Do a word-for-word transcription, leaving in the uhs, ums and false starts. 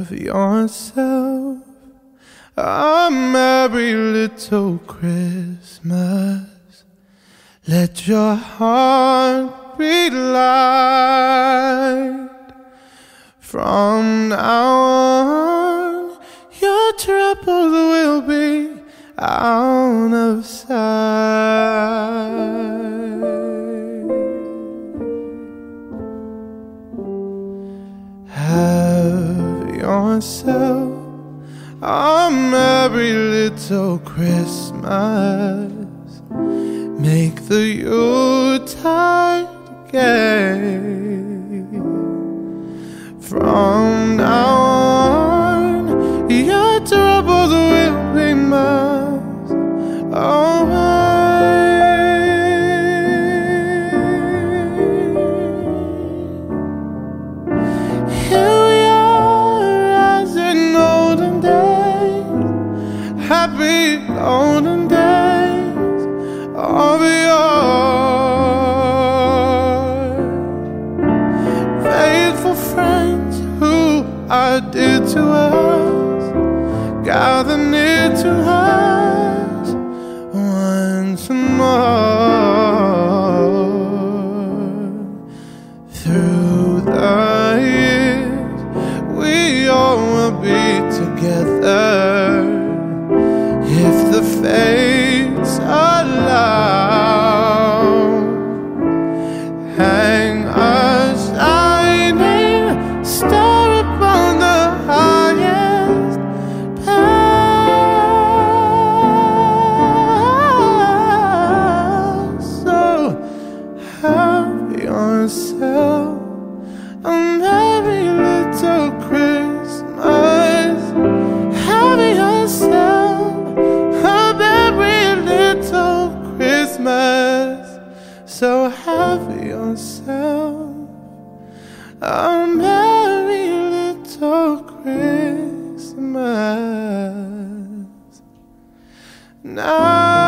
Have yourself a merry little Christmas. Let your heart be light. From now on, your troubles will be out of sight. Have yourself a merry little Christmas. Make the Yuletide gay. From now on, your troubles will be miles away. Here we are as in olden days, happy golden days of yore. Faithful friends who are dear to us, gather near to us once more. Through the years, we all will be together if the fates allow. Hang a shining star upon the highest path. So have yourself a merry little Christmas. Have yourself a merry little Christmas. So have yourself a merry little Christmas now.